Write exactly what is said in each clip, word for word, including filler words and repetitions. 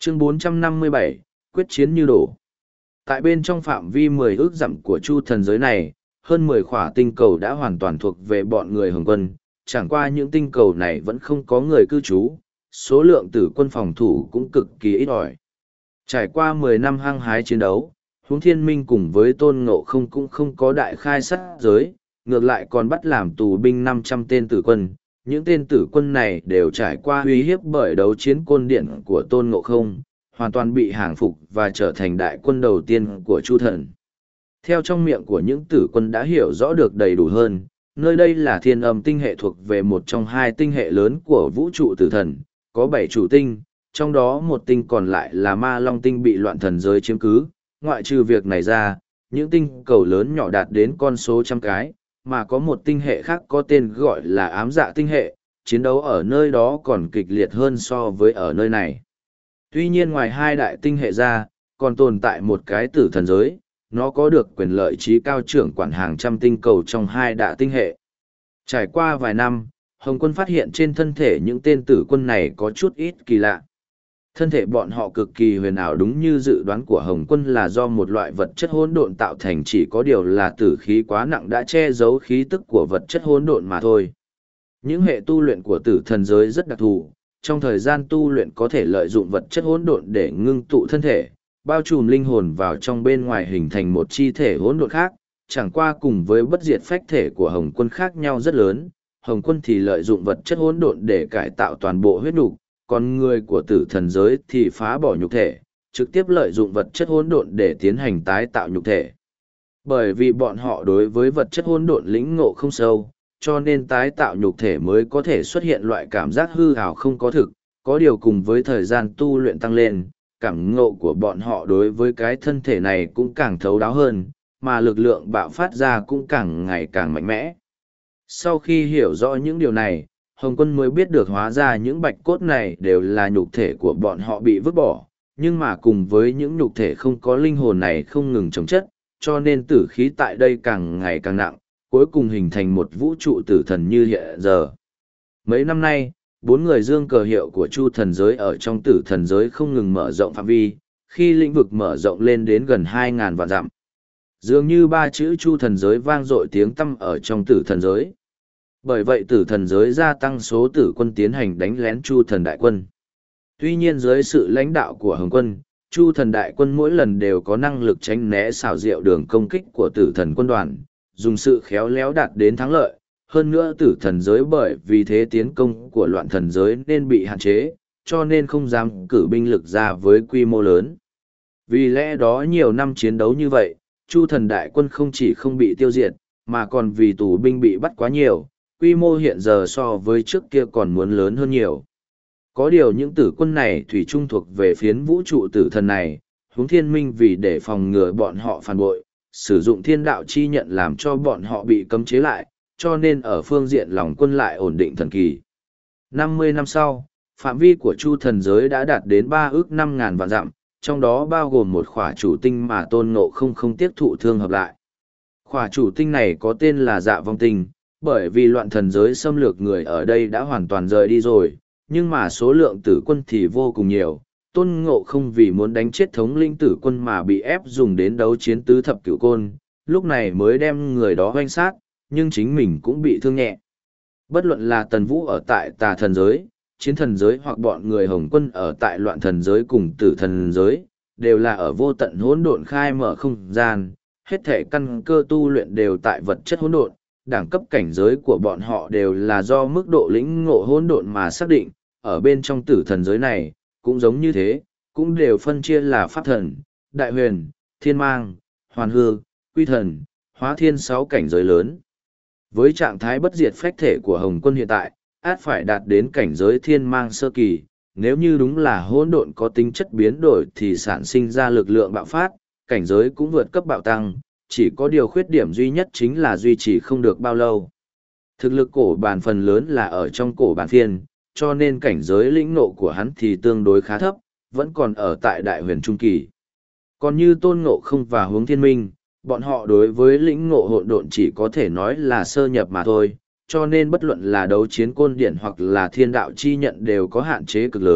Chương bốn trăm năm mươi bảy, quyết chiến như đổ. Tại bên trong phạm vi mười ước dặm của chu thần giới này, hơn mười khỏa tinh cầu đã hoàn toàn thuộc về bọn người Hồng Quân, chẳng qua những tinh cầu này vẫn không có người cư trú, số lượng tử quân phòng thủ cũng cực kỳ ít ỏi. Trải qua mười năm hăng hái chiến đấu, Huống Thiên Minh cùng với Tôn Ngộ Không cũng không có đại khai sát giới, ngược lại còn bắt làm tù binh năm trăm tên tử quân. Những tên tử quân này đều trải qua uy hiếp bởi đấu chiến côn điện của Tôn Ngộ Không, hoàn toàn bị hàng phục và trở thành đại quân đầu tiên của Chu Thần. Theo trong miệng của những tử quân đã hiểu rõ được đầy đủ hơn, nơi đây là thiên âm tinh hệ thuộc về một trong hai tinh hệ lớn của vũ trụ tử thần, có bảy chủ tinh, trong đó một tinh còn lại là ma long tinh bị loạn thần giới chiếm cứ. Ngoại trừ việc này ra, những tinh cầu lớn nhỏ đạt đến con số trăm cái, mà có một tinh hệ khác có tên gọi là ám dạ tinh hệ, chiến đấu ở nơi đó còn kịch liệt hơn so với ở nơi này. Tuy nhiên ngoài hai đại tinh hệ ra, còn tồn tại một cái tử thần giới, nó có được quyền lợi trí cao trưởng quản hàng trăm tinh cầu trong hai đại tinh hệ. Trải qua vài năm, Hồng Quân phát hiện trên thân thể những tên tử quân này có chút ít kỳ lạ. Thân thể bọn họ cực kỳ huyền ảo, đúng như dự đoán của Hồng Quân là do một loại vật chất hỗn độn tạo thành, chỉ có điều là tử khí quá nặng đã che giấu khí tức của vật chất hỗn độn mà thôi. Những hệ tu luyện của tử thần giới rất đặc thù, trong thời gian tu luyện có thể lợi dụng vật chất hỗn độn để ngưng tụ thân thể, bao trùm linh hồn vào trong bên ngoài hình thành một chi thể hỗn độn khác, chẳng qua cùng với bất diệt phách thể của Hồng Quân khác nhau rất lớn. Hồng Quân thì lợi dụng vật chất hỗn độn để cải tạo toàn bộ huyết nhục, còn người của tử thần giới thì phá bỏ nhục thể, trực tiếp lợi dụng vật chất hỗn độn để tiến hành tái tạo nhục thể. Bởi vì bọn họ đối với vật chất hỗn độn lĩnh ngộ không sâu, cho nên tái tạo nhục thể mới có thể xuất hiện loại cảm giác hư ảo không có thực, có điều cùng với thời gian tu luyện tăng lên, cảm ngộ của bọn họ đối với cái thân thể này cũng càng thấu đáo hơn, mà lực lượng bạo phát ra cũng càng ngày càng mạnh mẽ. Sau khi hiểu rõ những điều này, Hồng Quân mới biết được hóa ra những bạch cốt này đều là nhục thể của bọn họ bị vứt bỏ, nhưng mà cùng với những nhục thể không có linh hồn này không ngừng chống chất, cho nên tử khí tại đây càng ngày càng nặng, cuối cùng hình thành một vũ trụ tử thần như hiện giờ. Mấy năm nay, bốn người dương cờ hiệu của Chu thần giới ở trong tử thần giới không ngừng mở rộng phạm vi, khi lĩnh vực mở rộng lên đến gần hai ngàn vạn dặm. Dường như ba chữ Chu thần giới vang dội tiếng tăm ở trong tử thần giới. Bởi vậy tử thần giới gia tăng số tử quân tiến hành đánh lén Chu thần đại quân. Tuy nhiên dưới sự lãnh đạo của Hồng Quân, Chu thần đại quân mỗi lần đều có năng lực tránh né xảo diệu đường công kích của tử thần quân đoàn, dùng sự khéo léo đạt đến thắng lợi. Hơn nữa tử thần giới bởi vì thế tiến công của loạn thần giới nên bị hạn chế, cho nên không dám cử binh lực ra với quy mô lớn. Vì lẽ đó nhiều năm chiến đấu như vậy, Chu thần đại quân không chỉ không bị tiêu diệt, mà còn vì tù binh bị bắt quá nhiều, quy mô hiện giờ so với trước kia còn muốn lớn hơn nhiều. Có điều những tử quân này thủy chung thuộc về phiến vũ trụ tử thần này, Huống Thiên Minh vì để phòng ngừa bọn họ phản bội, sử dụng thiên đạo chi nhận làm cho bọn họ bị cấm chế lại, cho nên ở phương diện lòng quân lại ổn định thần kỳ. năm mươi năm sau, phạm vi của Chu thần giới đã đạt đến ba ước năm ngàn vạn dặm, trong đó bao gồm một khỏa chủ tinh mà Tôn Ngộ Không không tiếp thụ thương hợp lại. Khỏa chủ tinh này có tên là Dạ Vong Tinh, bởi vì loạn thần giới xâm lược người ở đây đã hoàn toàn rời đi rồi, nhưng mà số lượng tử quân thì vô cùng nhiều. Tôn Ngộ Không vì muốn đánh chết thống lĩnh tử quân mà bị ép dùng đến đấu chiến tứ thập cửu côn, lúc này mới đem người đó hoanh sát, nhưng chính mình cũng bị thương nhẹ. Bất luận là Tần Vũ ở tại tà thần giới, chiến thần giới hoặc bọn người Hồng Quân ở tại loạn thần giới cùng tử thần giới, đều là ở vô tận hỗn độn khai mở không gian, hết thể căn cơ tu luyện đều tại vật chất hỗn độn, đẳng cấp cảnh giới của bọn họ đều là do mức độ lĩnh ngộ hỗn độn mà xác định, ở bên trong tử thần giới này, cũng giống như thế, cũng đều phân chia là pháp thần, đại huyền, thiên mang, hoàn hư, quy thần, hóa thiên sáu cảnh giới lớn. Với trạng thái bất diệt phách thể của Hồng Quân hiện tại, át phải đạt đến cảnh giới thiên mang sơ kỳ, nếu như đúng là hỗn độn có tính chất biến đổi thì sản sinh ra lực lượng bạo phát, cảnh giới cũng vượt cấp bạo tăng, chỉ có điều khuyết điểm duy nhất chính là duy trì không được bao lâu. Thực lực cổ bàn phần lớn là ở trong cổ bàn phiên, cho nên cảnh giới lĩnh ngộ của hắn thì tương đối khá thấp, vẫn còn ở tại đại huyền trung kỳ. Còn như Tôn Ngộ Không và Huống Thiên Minh, bọn họ đối với lĩnh ngộ hỗn độn chỉ có thể nói là sơ nhập mà thôi, cho nên bất luận là đấu chiến côn điển hoặc là thiên đạo chi nhận đều có hạn chế cực lớn,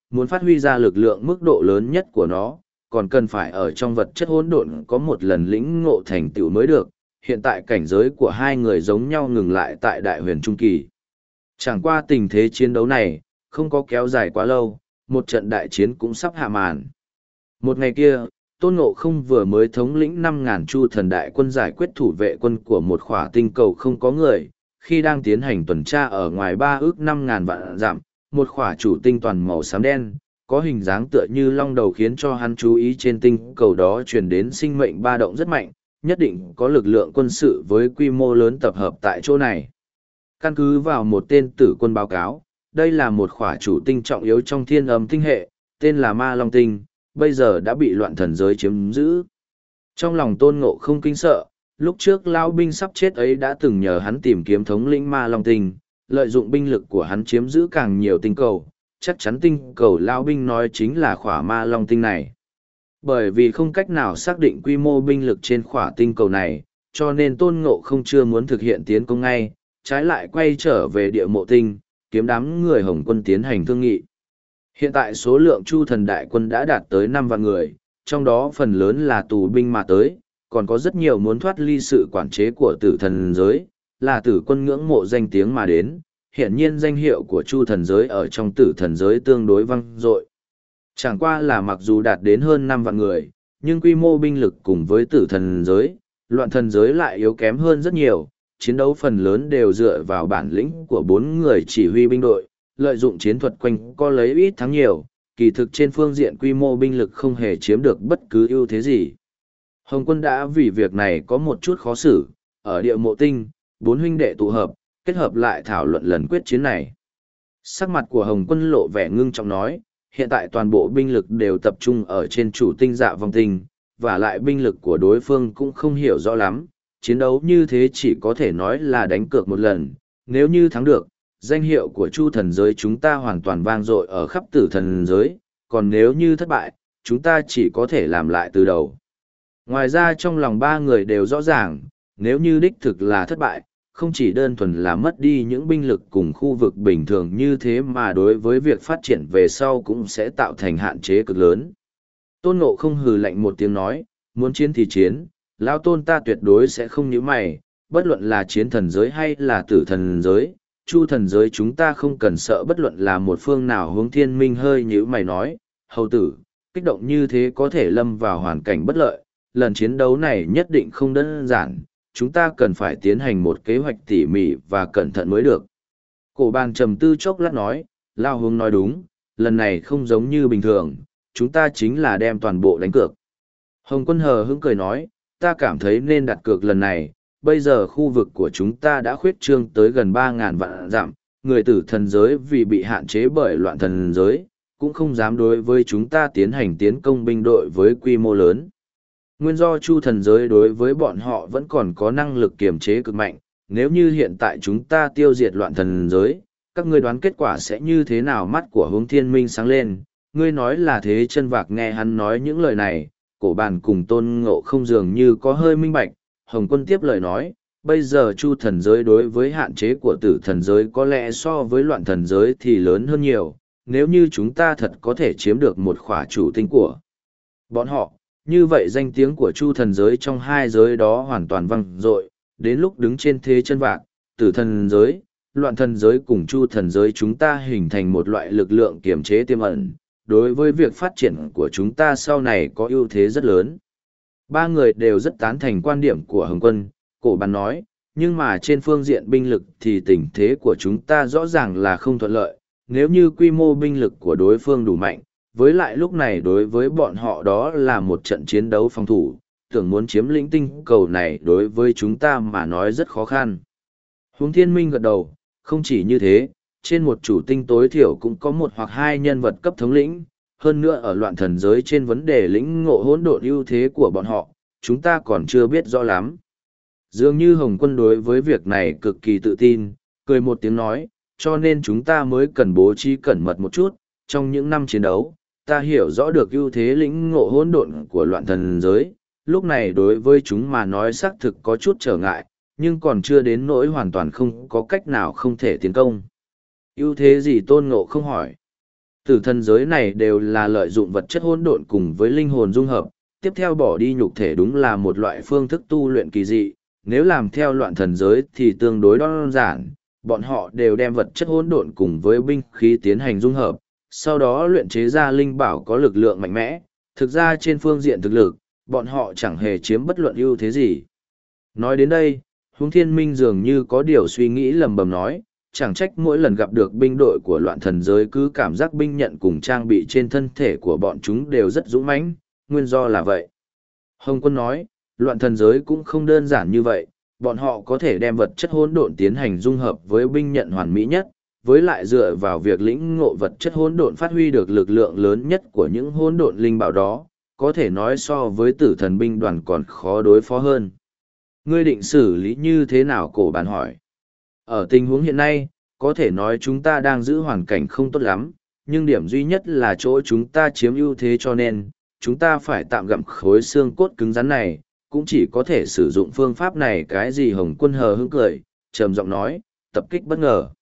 muốn phát huy ra lực lượng mức độ lớn nhất của nó, còn cần phải ở trong vật chất hỗn độn có một lần lĩnh ngộ thành tựu mới được. Hiện tại cảnh giới của hai người giống nhau ngừng lại tại đại huyền trung kỳ. Chẳng qua tình thế chiến đấu này, không có kéo dài quá lâu, một trận đại chiến cũng sắp hạ màn. Một ngày kia, Tôn Ngộ Không vừa mới thống lĩnh năm ngàn chu thần đại quân giải quyết thủ vệ quân của một khỏa tinh cầu không có người, khi đang tiến hành tuần tra ở ngoài ba ước năm ngàn vạn dặm, một khỏa chủ tinh toàn màu xám đen, có hình dáng tựa như long đầu khiến cho hắn chú ý trên tinh cầu đó truyền đến sinh mệnh ba động rất mạnh, nhất định có lực lượng quân sự với quy mô lớn tập hợp tại chỗ này. Căn cứ vào một tên tử quân báo cáo, đây là một khỏa chủ tinh trọng yếu trong thiên âm tinh hệ, tên là Ma Long Tinh, bây giờ đã bị loạn thần giới chiếm giữ. Trong lòng Tôn Ngộ Không kinh sợ, lúc trước Lao binh sắp chết ấy đã từng nhờ hắn tìm kiếm thống lĩnh Ma Long Tinh, lợi dụng binh lực của hắn chiếm giữ càng nhiều tinh cầu, chắc chắn tinh cầu Lao binh nói chính là khỏa Ma Long Tinh này. Bởi vì không cách nào xác định quy mô binh lực trên khỏa tinh cầu này, cho nên Tôn Ngộ Không chưa muốn thực hiện tiến công ngay, trái lại quay trở về địa mộ tinh, kiếm đám người Hồng quân tiến hành thương nghị. Hiện tại số lượng Chu thần đại quân đã đạt tới năm vạn người, trong đó phần lớn là tù binh mà tới, còn có rất nhiều muốn thoát ly sự quản chế của tử thần giới, là tử quân ngưỡng mộ danh tiếng mà đến. Hiển nhiên danh hiệu của Chu thần giới ở trong tử thần giới tương đối vang dội. Chẳng qua là mặc dù đạt đến hơn năm vạn người, nhưng quy mô binh lực cùng với tử thần giới, loạn thần giới lại yếu kém hơn rất nhiều, chiến đấu phần lớn đều dựa vào bản lĩnh của bốn người chỉ huy binh đội, lợi dụng chiến thuật quanh co lấy ít thắng nhiều, kỳ thực trên phương diện quy mô binh lực không hề chiếm được bất cứ ưu thế gì. Hồng quân đã vì việc này có một chút khó xử, ở địa mộ tinh, bốn huynh đệ tụ hợp, kết hợp lại thảo luận lần quyết chiến này. Sắc mặt của Hồng quân lộ vẻ ngưng trọng nói, hiện tại toàn bộ binh lực đều tập trung ở trên chủ tinh Dạ Vong Tinh, và lại binh lực của đối phương cũng không hiểu rõ lắm, chiến đấu như thế chỉ có thể nói là đánh cược một lần, nếu như thắng được, danh hiệu của Chu thần giới chúng ta hoàn toàn vang dội ở khắp tử thần giới, còn nếu như thất bại, chúng ta chỉ có thể làm lại từ đầu. Ngoài ra trong lòng ba người đều rõ ràng, nếu như đích thực là thất bại, không chỉ đơn thuần là mất đi những binh lực cùng khu vực bình thường như thế mà đối với việc phát triển về sau cũng sẽ tạo thành hạn chế cực lớn. Tôn Ngộ Không hừ lạnh một tiếng nói, muốn chiến thì chiến, lão tôn ta tuyệt đối sẽ không nhíu mày, bất luận là chiến thần giới hay là tử thần giới, Chu thần giới chúng ta không cần sợ bất luận là một phương nào. Hướng Thiên Minh hơi nhíu mày nói, hầu tử, kích động như thế có thể lâm vào hoàn cảnh bất lợi, lần chiến đấu này nhất định không đơn giản, chúng ta cần phải tiến hành một kế hoạch tỉ mỉ và cẩn thận mới được. Cổ Bàn trầm tư chốc lát nói, Lao Hướng nói đúng, lần này không giống như bình thường, chúng ta chính là đem toàn bộ đánh cược. Hồng Quân hờ hững cười nói, ta cảm thấy nên đặt cược lần này, bây giờ khu vực của chúng ta đã khuyết trương tới gần ba ngàn vạn dặm, người tử thần giới vì bị hạn chế bởi loạn thần giới, cũng không dám đối với chúng ta tiến hành tiến công binh đội với quy mô lớn. Nguyên do Chu thần giới đối với bọn họ vẫn còn có năng lực kiềm chế cực mạnh, nếu như hiện tại chúng ta tiêu diệt loạn thần giới, các ngươi đoán kết quả sẽ như thế nào? Mắt của Hướng Thiên Minh sáng lên, ngươi nói là thế chân vạc. Nghe hắn nói những lời này, Cổ Bàn cùng Tôn Ngộ Không dường như có hơi minh bạch. Hồng Quân tiếp lời nói, bây giờ Chu thần giới đối với hạn chế của tử thần giới có lẽ so với loạn thần giới thì lớn hơn nhiều, nếu như chúng ta thật có thể chiếm được một khỏa chủ tinh của bọn họ, như vậy danh tiếng của Chu thần giới trong hai giới đó hoàn toàn vang dội, đến lúc đứng trên thế chân vạc, tử thần giới, loạn thần giới cùng Chu thần giới chúng ta hình thành một loại lực lượng kiềm chế tiềm ẩn, đối với việc phát triển của chúng ta sau này có ưu thế rất lớn. Ba người đều rất tán thành quan điểm của Hồng Quân, Cổ Bàn nói, nhưng mà trên phương diện binh lực thì tình thế của chúng ta rõ ràng là không thuận lợi, nếu như quy mô binh lực của đối phương đủ mạnh, với lại lúc này đối với bọn họ đó là một trận chiến đấu phòng thủ, tưởng muốn chiếm lĩnh tinh cầu này đối với chúng ta mà nói rất khó khăn. Hướng Thiên Minh gật đầu, không chỉ như thế, trên một chủ tinh tối thiểu cũng có một hoặc hai nhân vật cấp thống lĩnh, hơn nữa ở loạn thần giới trên vấn đề lĩnh ngộ hỗn độn ưu thế của bọn họ, chúng ta còn chưa biết rõ lắm. Dường như Hồng Quân đối với việc này cực kỳ tự tin, cười một tiếng nói, cho nên chúng ta mới cần bố trí cẩn mật một chút, trong những năm chiến đấu, ta hiểu rõ được ưu thế lĩnh ngộ hỗn độn của loạn thần giới, lúc này đối với chúng mà nói xác thực có chút trở ngại, nhưng còn chưa đến nỗi hoàn toàn không có cách nào không thể tiến công. Ưu thế gì? Tôn Ngộ Không hỏi. Tử thần giới này đều là lợi dụng vật chất hỗn độn cùng với linh hồn dung hợp, tiếp theo bỏ đi nhục thể đúng là một loại phương thức tu luyện kỳ dị, nếu làm theo loạn thần giới thì tương đối đơn giản, bọn họ đều đem vật chất hỗn độn cùng với binh khí tiến hành dung hợp, sau đó luyện chế ra linh bảo có lực lượng mạnh mẽ, thực ra trên phương diện thực lực, bọn họ chẳng hề chiếm bất luận ưu thế gì. Nói đến đây, Huống Thiên Minh dường như có điều suy nghĩ lầm bầm nói, chẳng trách mỗi lần gặp được binh đội của loạn thần giới cứ cảm giác binh nhận cùng trang bị trên thân thể của bọn chúng đều rất dũng mãnh, nguyên do là vậy. Hồng Quân nói, loạn thần giới cũng không đơn giản như vậy, bọn họ có thể đem vật chất hỗn độn tiến hành dung hợp với binh nhận hoàn mỹ nhất, với lại dựa vào việc lĩnh ngộ vật chất hỗn độn phát huy được lực lượng lớn nhất của những hỗn độn linh bảo đó, có thể nói so với tử thần binh đoàn còn khó đối phó hơn. Ngươi định xử lý như thế nào? Cổ bàn hỏi. Ở tình huống hiện nay, có thể nói chúng ta đang giữ hoàn cảnh không tốt lắm, nhưng điểm duy nhất là chỗ chúng ta chiếm ưu thế cho nên, chúng ta phải tạm gặm khối xương cốt cứng rắn này, cũng chỉ có thể sử dụng phương pháp này. Cái gì? Hồng Quân hờ hững cười, trầm giọng nói, tập kích bất ngờ.